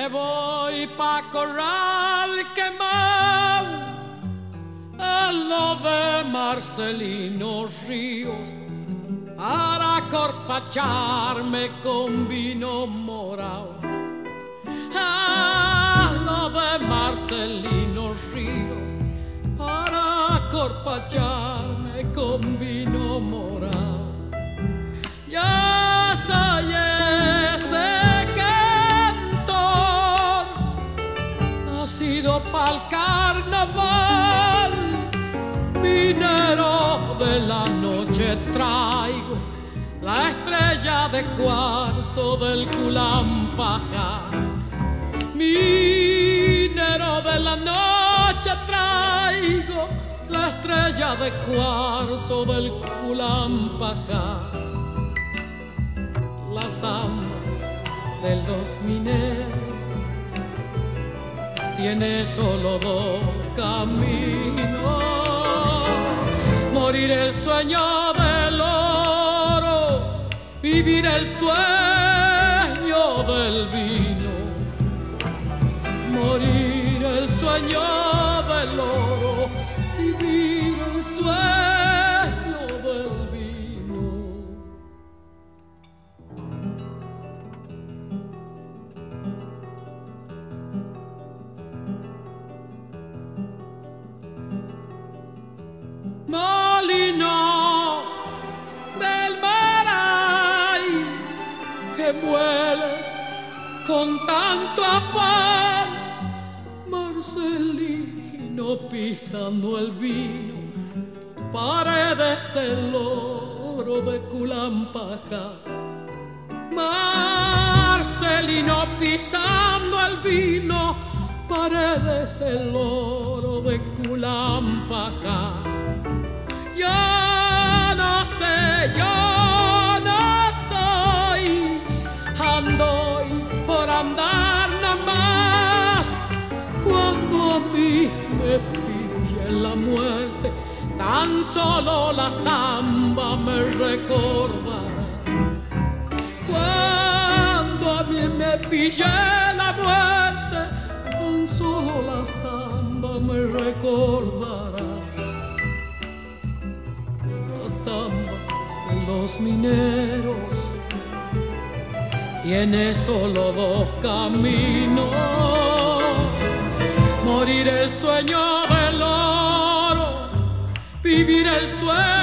voy pa' Corral Quemado, a lo de Marcelino Ríos, para corpacharme con vino morao. A lo de Marcelino Ríos, para corpacharme con vino morao. Ya soy ese cantor, nacido pa'l carnaval, minero de la noche traigo la estrella de cuarzo del Culampaja. Minero de la noche traigo la estrella de cuarzo del Culampaja. La samba de los mineros tiene solo dos caminos: morir el sueño del oro, vivir el sueño del vino. Morir el sueño del oro, vivir el sueño del vino. Molino del Maray que muele con tanto afán, Marcelino pisando el vino, paredes el oro de Culampaja. Marcelino pisando el vino, paredes el oro de Culampaja. Yo no sé, yo no soy, ando por andar nomás. Cuando a mí me pille la muerte, tan solo la samba me recordará. Cuando a mí me pille la muerte, tan solo la samba me recordará. La samba de los mineros tiene solo dos caminos: morir el sueño del oro, vivir el sueño